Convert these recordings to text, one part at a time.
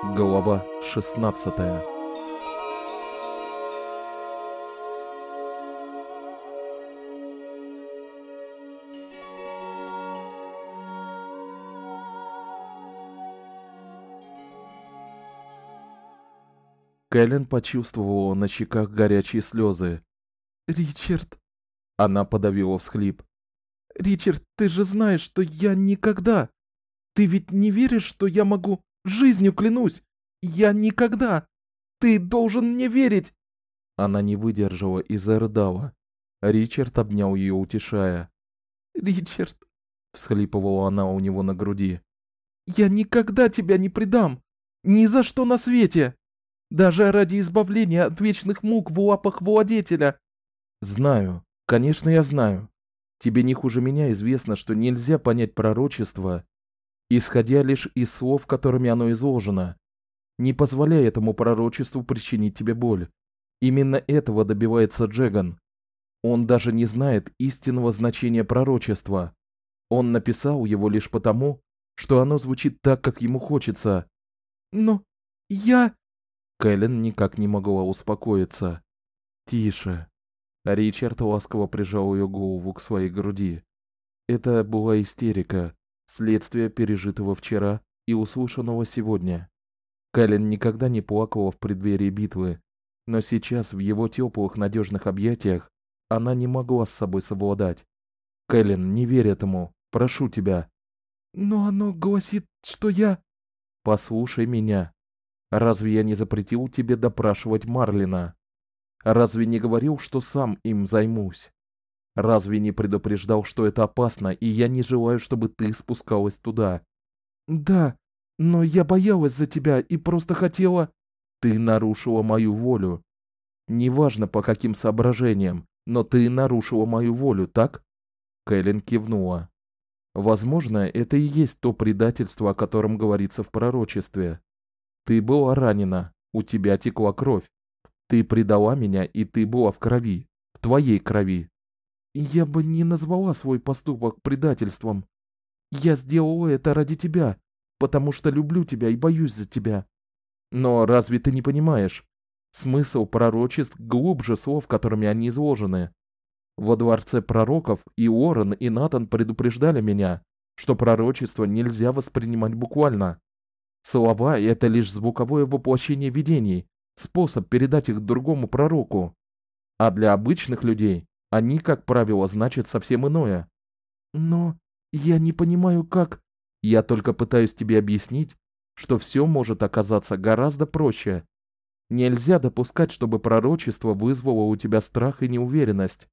Глава 16. Кэлен почувствовала на щеках горячие слезы. «Ричард!» Она подавила всхлип. «Ричард, ты же знаешь, что я никогда... Ты ведь не веришь, что я могу... Жизнью клянусь! Я никогда! Ты должен мне верить!» Она не выдержала и зарыдала. Ричард обнял ее, утешая. «Ричард!» — всхлипывала она у него на груди. «Я никогда тебя не предам! Ни за что на свете! Даже ради избавления от вечных мук в лапах владетеля!» «Знаю, конечно, я знаю. Тебе не хуже меня известно, что нельзя понять пророчество, исходя лишь из слов, которыми оно изложено. Не позволяй этому пророчеству причинить тебе боль. Именно этого добивается Джеган. Он даже не знает истинного значения пророчества. Он написал его лишь потому, что оно звучит так, как ему хочется. Но я...» Кэлен никак не могла успокоиться. «Тише». Ричард ласково прижал ее голову к своей груди. Это была истерика, следствие пережитого вчера и услышанного сегодня. Кэлен никогда не плакала в преддверии битвы, но сейчас в его теплых, надежных объятиях она не могла с собой совладать. «Кэлен, не верь этому, прошу тебя». «Но оно гласит, что я...» «Послушай меня. Разве я не запретил тебе допрашивать Марлина? Разве не говорил, что сам им займусь? Разве не предупреждал, что это опасно, и я не желаю, чтобы ты спускалась туда?» «Да, но я боялась за тебя и просто хотела...» «Ты нарушила мою волю. Неважно по каким соображениям, но ты нарушила мою волю, так?» Кэлен кивнула. «Возможно, это и есть то предательство, о котором говорится в пророчестве. Ты была ранена, у тебя текла кровь. Ты предала меня, и ты была в крови, в твоей крови. Я бы не назвала свой поступок предательством. Я сделала это ради тебя, потому что люблю тебя и боюсь за тебя. Но разве ты не понимаешь? Смысл пророчеств глубже слов, которыми они изложены. Во дворце пророков и Уоррен, и Натан предупреждали меня, что пророчество нельзя воспринимать буквально. Слова — это лишь звуковое воплощение видений, способ передать их другому пророку. А для обычных людей они, как правило, значат совсем иное. Но я не понимаю, как... Я только пытаюсь тебе объяснить, что все может оказаться гораздо проще. Нельзя допускать, чтобы пророчество вызвало у тебя страх и неуверенность.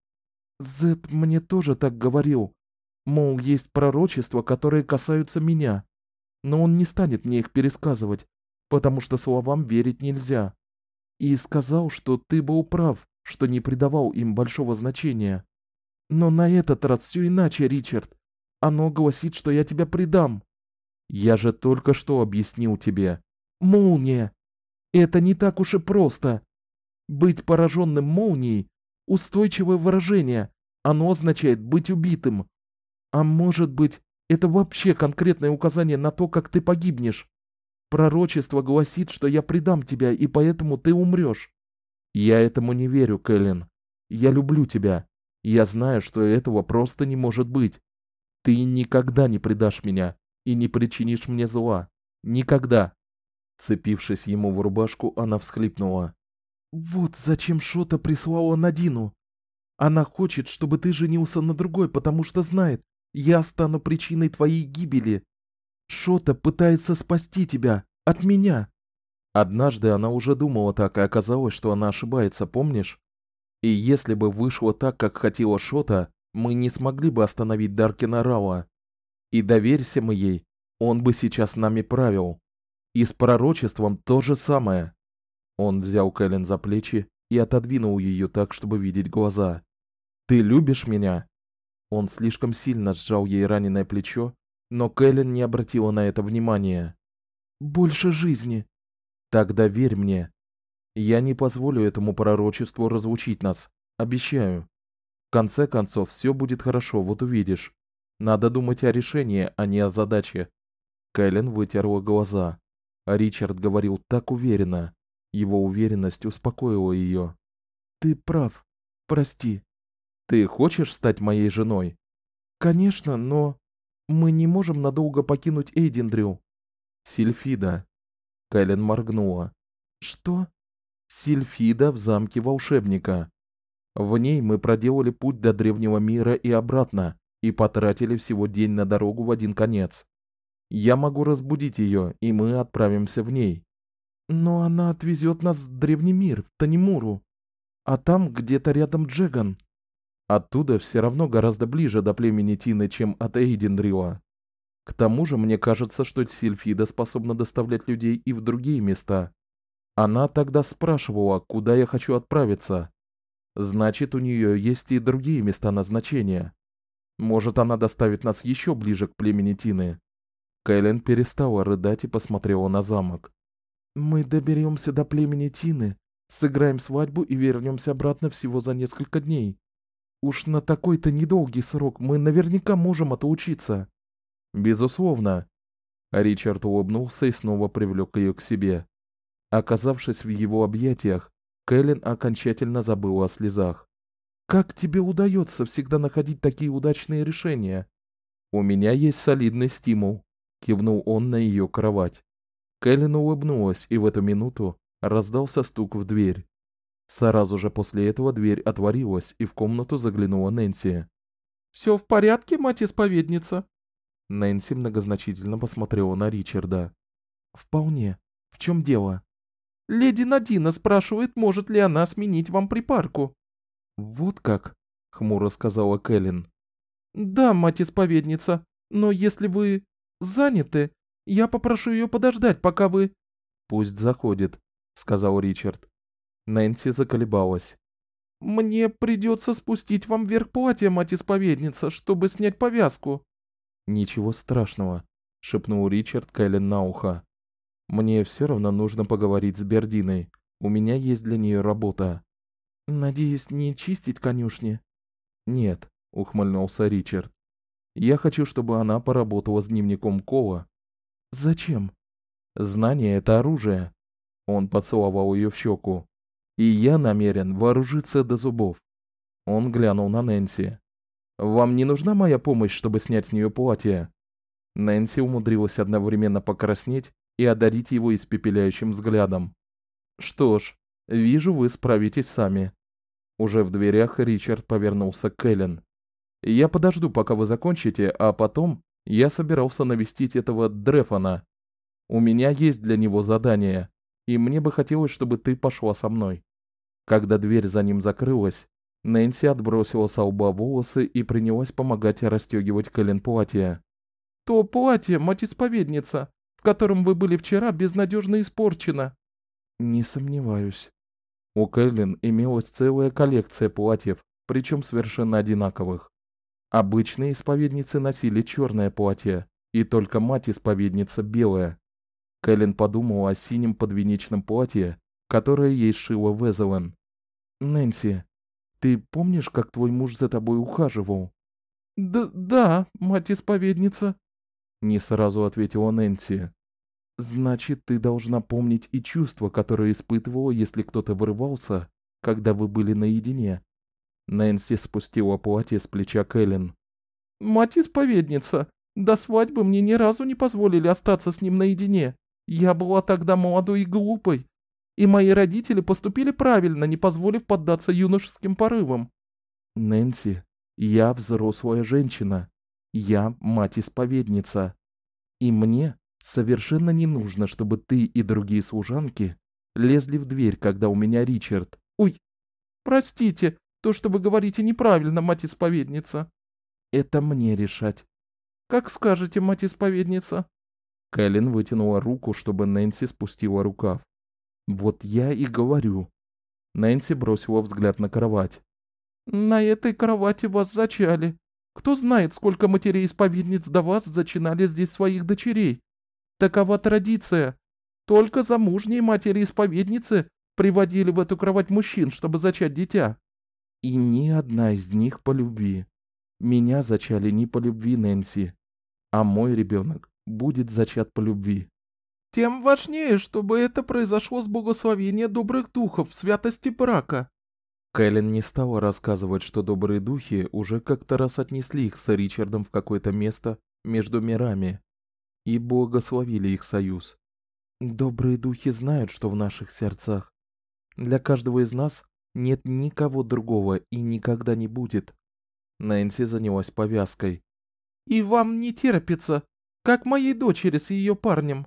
Зет мне тоже так говорил. Мол, есть пророчества, которые касаются меня. Но он не станет мне их пересказывать, потому что словам верить нельзя. И сказал, что ты был прав, что не придавал им большого значения. Но на этот раз все иначе, Ричард. Оно гласит, что я тебя предам. Я же только что объяснил тебе. Молния. Это не так уж и просто. Быть пораженным молнией – устойчивое выражение. Оно означает быть убитым. А может быть, это вообще конкретное указание на то, как ты погибнешь. Пророчество гласит, что я предам тебя, и поэтому ты умрешь. Я этому не верю, Кэлен. Я люблю тебя. Я знаю, что этого просто не может быть. Ты никогда не предашь меня и не причинишь мне зла. Никогда. Вцепившись ему в рубашку, она всхлипнула. Вот зачем Шота прислала Надину. Она хочет, чтобы ты женился на другой, потому что знает, я стану причиной твоей гибели. Шота пытается спасти тебя от меня. Однажды она уже думала так, и оказалось, что она ошибается, помнишь? И если бы вышло так, как хотела Шота, мы не смогли бы остановить Даркина Рауа. И доверься мы ей, он бы сейчас нами правил. И с пророчеством то же самое. Он взял Кэлен за плечи и отодвинул ее так, чтобы видеть глаза. «Ты любишь меня?» Он слишком сильно сжал ей раненое плечо, но Кэлен не обратила на это внимания. «Больше жизни». «Тогда верь мне. Я не позволю этому пророчеству разлучить нас, обещаю. В конце концов, все будет хорошо, вот увидишь. Надо думать о решении, а не о задаче». Кэлен вытерла глаза. Ричард говорил так уверенно. Его уверенность успокоила ее. «Ты прав. Прости. Ты хочешь стать моей женой?» «Конечно, но мы не можем надолго покинуть Эйдендрю». «Сильфида». Кэлен моргнула. «Что?» «Сильфида в замке волшебника. В ней мы проделали путь до древнего мира и обратно, и потратили всего день на дорогу в один конец. Я могу разбудить ее, и мы отправимся в ней». «Но она отвезет нас в древний мир, в Танимуру. А там где-то рядом Джеган». «Оттуда все равно гораздо ближе до племени Тины, чем от Эйдендрила. К тому же, мне кажется, что Сильфида способна доставлять людей и в другие места. Она тогда спрашивала, куда я хочу отправиться. Значит, у нее есть и другие места назначения. Может, она доставит нас еще ближе к племени Тины». Кэлен перестала рыдать и посмотрела на замок. «Мы доберемся до племени Тины, сыграем свадьбу и вернемся обратно всего за несколько дней. Уж на такой-то недолгий срок мы наверняка можем отучиться». «Безусловно». Ричард улыбнулся и снова привлек ее к себе. Оказавшись в его объятиях, Кэлен окончательно забыла о слезах. «Как тебе удается всегда находить такие удачные решения?» «У меня есть солидный стимул», — кивнул он на ее кровать. Кэлен улыбнулась, и в эту минуту раздался стук в дверь. Сразу же после этого дверь отворилась, и в комнату заглянула Нэнси. «Все в порядке, мать-исповедница?» Нэнси многозначительно посмотрела на Ричарда. «Вполне. В чем дело?» «Леди Надина спрашивает, может ли она сменить вам припарку». «Вот как?» — хмуро сказала Кэлен. «Да, мать-исповедница, но если вы заняты, я попрошу ее подождать, пока вы...» «Пусть заходит», — сказал Ричард. Нэнси заколебалась. «Мне придется спустить вам вверх платье, мать-исповедница, чтобы снять повязку». «Ничего страшного», — шепнул Ричард Кэлен на ухо. «Мне все равно нужно поговорить с Бердиной. У меня есть для нее работа». «Надеюсь, не чистить конюшни?» «Нет», — ухмыльнулся Ричард. «Я хочу, чтобы она поработала с дневником Кола». «Зачем?» «Знание — это оружие». Он поцеловал ее в щеку. «И я намерен вооружиться до зубов». Он глянул на Нэнси. «Вам не нужна моя помощь, чтобы снять с нее платье?» Нэнси умудрилась одновременно покраснеть и одарить его испепеляющим взглядом. «Что ж, вижу, вы справитесь сами». Уже в дверях Ричард повернулся к Кэлен. «Я подожду, пока вы закончите, а потом я собирался навестить этого Дрефона. У меня есть для него задание, и мне бы хотелось, чтобы ты пошла со мной». Когда дверь за ним закрылась, Нэнси отбросила со лба волосы и принялась помогать расстегивать Кэлен платье. «То платье, мать-исповедница, в котором вы были вчера, безнадежно испорчено». «Не сомневаюсь». У Кэлен имелась целая коллекция платьев, причем совершенно одинаковых. Обычные исповедницы носили черное платье, и только мать-исповедница белое. Кэлен подумала о синем подвенечном платье, которое ей сшила Везелен. «Нэнси, ты помнишь, как твой муж за тобой ухаживал?» «Да, мать-исповедница», — не сразу ответила Нэнси. «Значит, ты должна помнить и чувства, которые испытывала, если кто-то вырывался, когда вы были наедине». Нэнси спустила платье с плеча Кэлен. «Мать-исповедница, до свадьбы мне ни разу не позволили остаться с ним наедине. Я была тогда молодой и глупой, и мои родители поступили правильно, не позволив поддаться юношеским порывам». «Нэнси, я взрослая женщина. Я мать-исповедница. И мне совершенно не нужно, чтобы ты и другие служанки лезли в дверь, когда у меня Ричард. Ой, простите, то, что вы говорите, неправильно, мать-исповедница». «Это мне решать». «Как скажете, мать-исповедница». Кэлен вытянула руку, чтобы Нэнси спустила рукав. «Вот я и говорю». Нэнси бросила взгляд на кровать. «На этой кровати вас зачали. Кто знает, сколько матерей-исповедниц до вас зачинали здесь своих дочерей. Такова традиция. Только замужние матери-исповедницы приводили в эту кровать мужчин, чтобы зачать дитя». «И ни одна из них по любви. Меня зачали не по любви, Нэнси, а мой ребенок будет зачат по любви». Тем важнее, чтобы это произошло с благословения добрых духов в святости брака. Кэлен не стала рассказывать, что добрые духи уже как-то раз отнесли их с Ричардом в какое-то место между мирами и благословили их союз. Добрые духи знают, что в наших сердцах. Для каждого из нас нет никого другого и никогда не будет. Нэнси занялась повязкой. И вам не терпится, как моей дочери с ее парнем.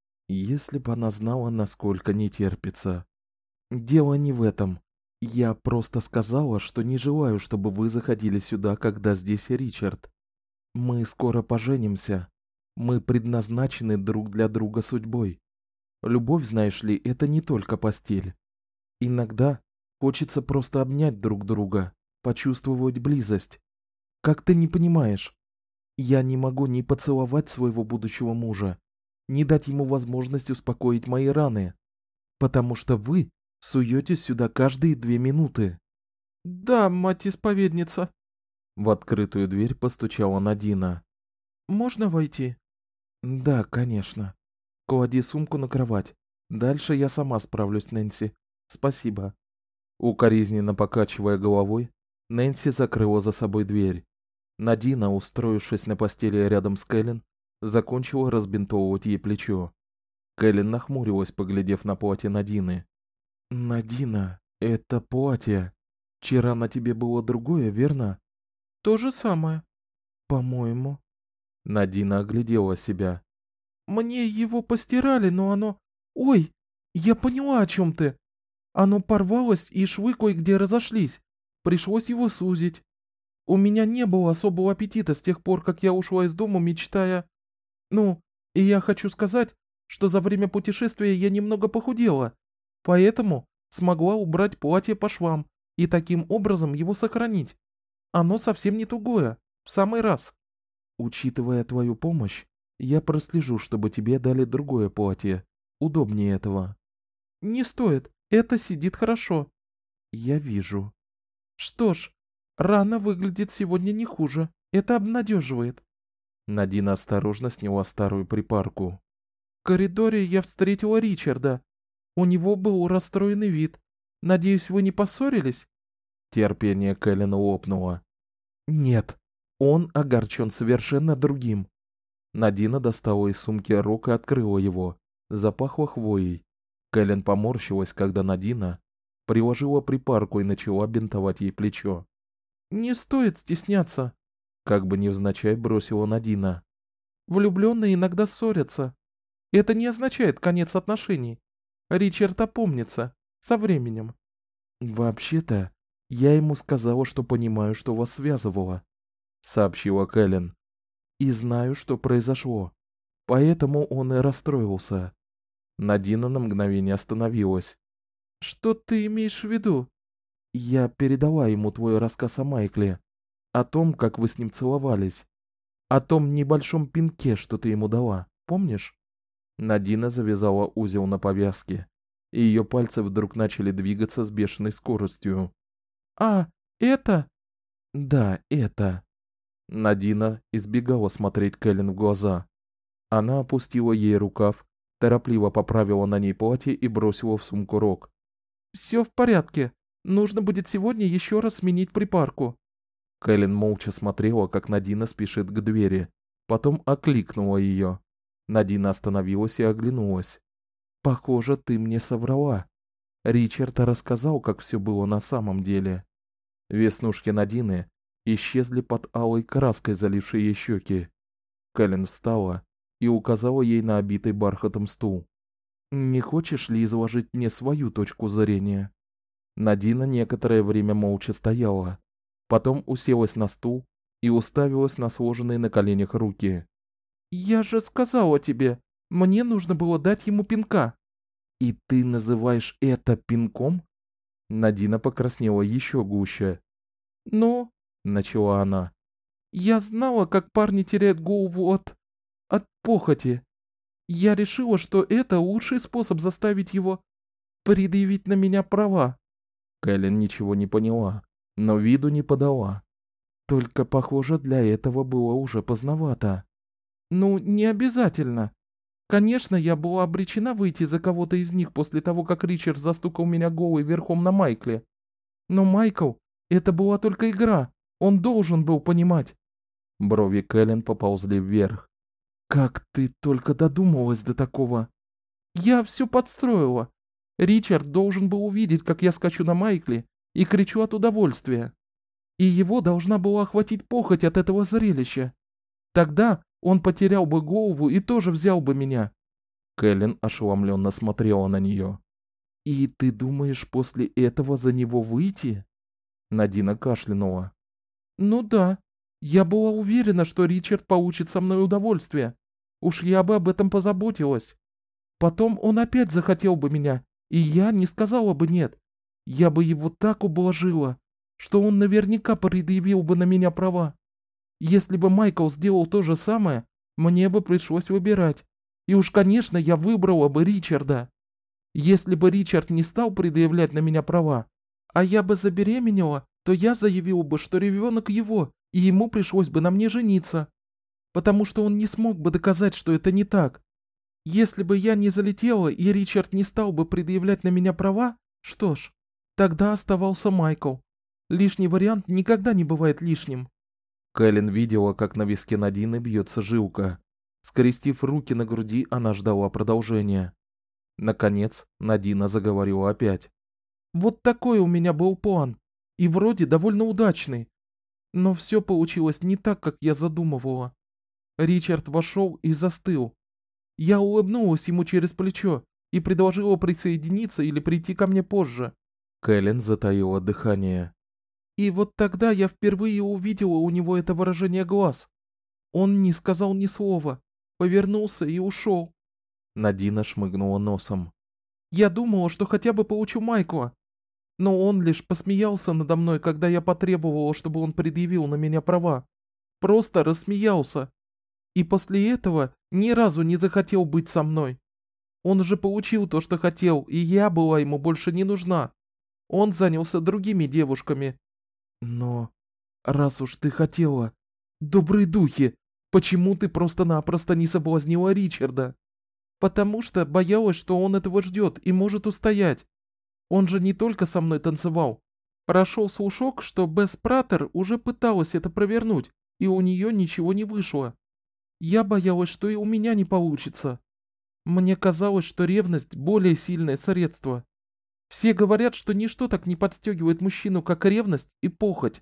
Если бы она знала, насколько не терпится. Дело не в этом. Я просто сказала, что не желаю, чтобы вы заходили сюда, когда здесь Ричард. Мы скоро поженимся. Мы предназначены друг для друга судьбой. Любовь, знаешь ли, это не только постель. Иногда хочется просто обнять друг друга, почувствовать близость. Как ты не понимаешь? Я не могу ни поцеловать своего будущего мужа, ни дать ему возможность успокоить мои раны, потому что вы суетесь сюда каждые 2 минуты. Да, мать-исповедница. В открытую дверь постучала Надина. Можно войти? Да, конечно. Клади сумку на кровать. Дальше я сама справлюсь, Нэнси. Спасибо. Укоризненно покачивая головой, Нэнси закрыла за собой дверь. Надина, устроившись на постели рядом с Кэлен, закончила разбинтовывать ей плечо. Кэлен нахмурилась, поглядев на платье Надины. Надина, это платье. Вчера на тебе было другое, верно? То же самое. По-моему. Надина оглядела себя. Мне его постирали, но оно... Ой, я поняла, о чем ты. Оно порвалось, и швы кое-где разошлись. Пришлось его сузить. У меня не было особого аппетита с тех пор, как я ушла из дома, мечтая... Ну, и я хочу сказать, что за время путешествия я немного похудела, поэтому смогла убрать платье по швам и таким образом его сохранить. Оно совсем не тугое, в самый раз. Учитывая твою помощь, я прослежу, чтобы тебе дали другое платье, удобнее этого. Не стоит, это сидит хорошо. Я вижу. Что ж, рана выглядит сегодня не хуже, это обнадеживает. Надина осторожно сняла старую припарку. В коридоре я встретила Ричарда. У него был расстроенный вид. Надеюсь, вы не поссорились? Терпение Кэлена лопнуло. Нет, он огорчен совершенно другим. Надина достала из сумки рог и открыла его. Запахло хвоей. Кэлен поморщилась, когда Надина приложила припарку и начала бинтовать ей плечо. Не стоит стесняться, как бы невзначай бросила Надина. Влюбленные иногда ссорятся. Это не означает конец отношений. Ричард опомнится со временем. Вообще-то, я ему сказала, что понимаю, что вас связывало, сообщила Кэлен. И знаю, что произошло. Поэтому он и расстроился. Надина на мгновение остановилась. Что ты имеешь в виду? Я передала ему твой рассказ о Майкле, о том, как вы с ним целовались, о том небольшом пинке, что ты ему дала. Помнишь? Надина завязала узел на повязке, и ее пальцы вдруг начали двигаться с бешеной скоростью. А, это? Да, это. Надина избегала смотреть Кэлен в глаза. Она опустила ей рукав, торопливо поправила на ней платье и бросила в сумку рог. Все в порядке. Нужно будет сегодня еще раз сменить припарку. Кэлен молча смотрела, как Надина спешит к двери, потом окликнула ее. Надина остановилась и оглянулась. Похоже, ты мне соврала. Ричард рассказал, как все было на самом деле. Веснушки Надины исчезли под алой краской, залившей ей щеки. Кэлен встала и указала ей на обитый бархатом стул. Не хочешь ли изложить мне свою точку зрения? Надина некоторое время молча стояла, потом уселась на стул и уставилась на сложенные на коленях руки. Я же сказала тебе, мне нужно было дать ему пинка. И ты называешь это пинком? Надина покраснела еще гуще. Ну, начала она. Я знала, как парни теряют голову от похоти. Я решила, что это лучший способ заставить его предъявить на меня права. Кэлен ничего не поняла, но виду не подала. Только, похоже, для этого было уже поздновато. Ну, не обязательно. Конечно, я была обречена выйти за кого-то из них после того, как Ричард застукал меня голой верхом на Майкле. Но Майкл, это была только игра. Он должен был понимать. Брови Кэлен поползли вверх. Как ты только додумалась до такого? Я все подстроила. Ричард должен был увидеть, как я скачу на Майкле и кричу от удовольствия. И его должна была охватить похоть от этого зрелища. Тогда он потерял бы голову и тоже взял бы меня. Кэлен ошеломленно смотрела на нее. И ты думаешь после этого за него выйти? Надина кашлянула. Ну да. Я была уверена, что Ричард получит со мной удовольствие. Уж я бы об этом позаботилась. Потом он опять захотел бы меня, и я не сказала бы нет. Я бы его так ублажила, что он наверняка предъявил бы на меня права. Если бы Майкл сделал то же самое, мне бы пришлось выбирать. И уж, конечно, я выбрала бы Ричарда. Если бы Ричард не стал предъявлять на меня права, а я бы забеременела, то я заявила бы, что ребенок его, и ему пришлось бы на мне жениться. Потому что он не смог бы доказать, что это не так. Если бы я не залетела, и Ричард не стал бы предъявлять на меня права, что ж, тогда оставался Майкл. Лишний вариант никогда не бывает лишним. Кэлен видела, как на виске Надины бьется жилка. Скрестив руки на груди, она ждала продолжения. Наконец, Надина заговорила опять. Вот такой у меня был план, и вроде довольно удачный. Но все получилось не так, как я задумывала. Ричард вошел и застыл. Я улыбнулась ему через плечо и предложила присоединиться или прийти ко мне позже. Кэлен затаила дыхание. И вот тогда я впервые увидела у него это выражение глаз. Он не сказал ни слова, повернулся и ушел. Надина шмыгнула носом. Я думала, что хотя бы получу Майкла. Но он лишь посмеялся надо мной, когда я потребовала, чтобы он предъявил на меня права. Просто рассмеялся. И после этого ни разу не захотел быть со мной. Он уже получил то, что хотел, и я была ему больше не нужна. Он занялся другими девушками. Но раз уж ты хотела, добрые духи, почему ты просто-напросто не соблазнила Ричарда? Потому что боялась, что он этого ждет и может устоять. Он же не только со мной танцевал. Прошел слушок, что Бесс Пратер уже пыталась это провернуть, и у нее ничего не вышло. Я боялась, что и у меня не получится. Мне казалось, что ревность более сильное средство. Все говорят, что ничто так не подстегивает мужчину, как ревность и похоть.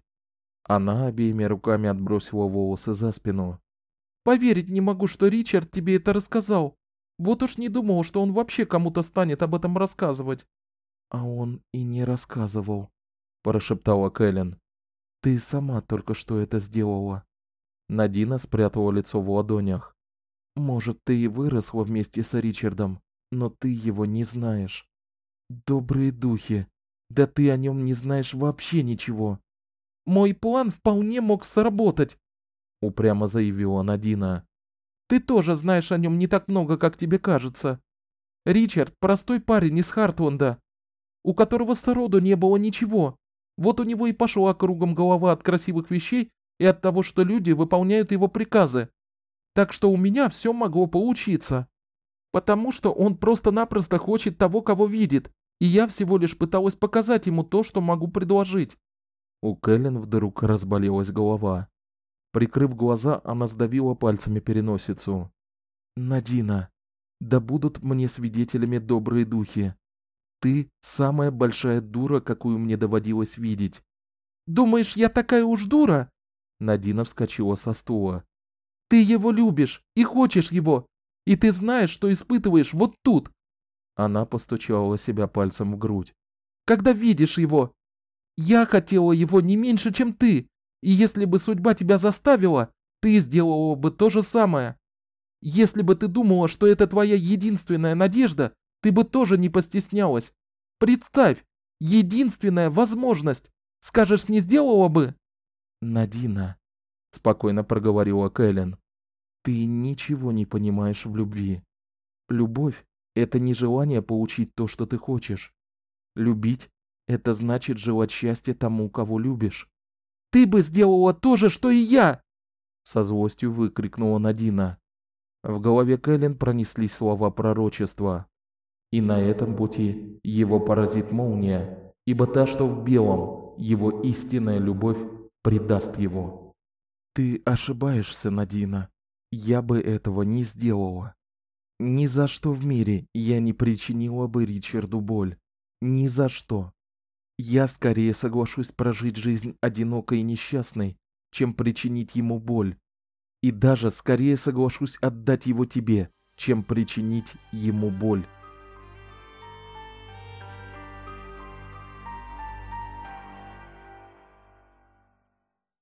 Она обеими руками отбросила волосы за спину. Поверить не могу, что Ричард тебе это рассказал. Вот уж не думал, что он вообще кому-то станет об этом рассказывать. А он и не рассказывал, прошептала Кэлен. Ты сама только что это сделала. Надина спрятала лицо в ладонях. Может, ты и выросла вместе с Ричардом, но ты его не знаешь. Добрые духи, да ты о нем не знаешь вообще ничего. Мой план вполне мог сработать, упрямо заявила Надина. Ты тоже знаешь о нем не так много, как тебе кажется. Ричард простой парень из Хартленда, у которого сроду не было ничего. Вот у него и пошла кругом голова от красивых вещей и от того, что люди выполняют его приказы. Так что у меня все могло получиться. Потому что он просто-напросто хочет того, кого видит, и я всего лишь пыталась показать ему то, что могу предложить. У Кэлен вдруг разболелась голова. Прикрыв глаза, она сдавила пальцами переносицу. Надина, да будут мне свидетелями добрые духи. Ты самая большая дура, какую мне доводилось видеть. Думаешь, я такая уж дура? Надина вскочила со стула. Ты его любишь и хочешь его, и ты знаешь, что испытываешь вот тут. Она постучала себя пальцем в грудь. Когда видишь его, я хотела его не меньше, чем ты, и если бы судьба тебя заставила, ты сделала бы то же самое. Если бы ты думала, что это твоя единственная надежда, ты бы тоже не постеснялась. Представь, единственная возможность. Скажешь, не сделала бы? Надина, спокойно проговорила Кэлен. Ты ничего не понимаешь в любви. Любовь — это не желание получить то, что ты хочешь. Любить — это значит желать счастья тому, кого любишь. Ты бы сделала то же, что и я! Со злостью выкрикнула Надина. В голове Кэлен пронеслись слова пророчества. И на этом пути его поразит молния, ибо та, что в белом, его истинная любовь, предаст его. Ты ошибаешься, Надина. Я бы этого не сделала. Ни за что в мире я не причинила бы Ричарду боль. Ни за что. Я скорее соглашусь прожить жизнь одинокой и несчастной, чем причинить ему боль. И даже скорее соглашусь отдать его тебе, чем причинить ему боль.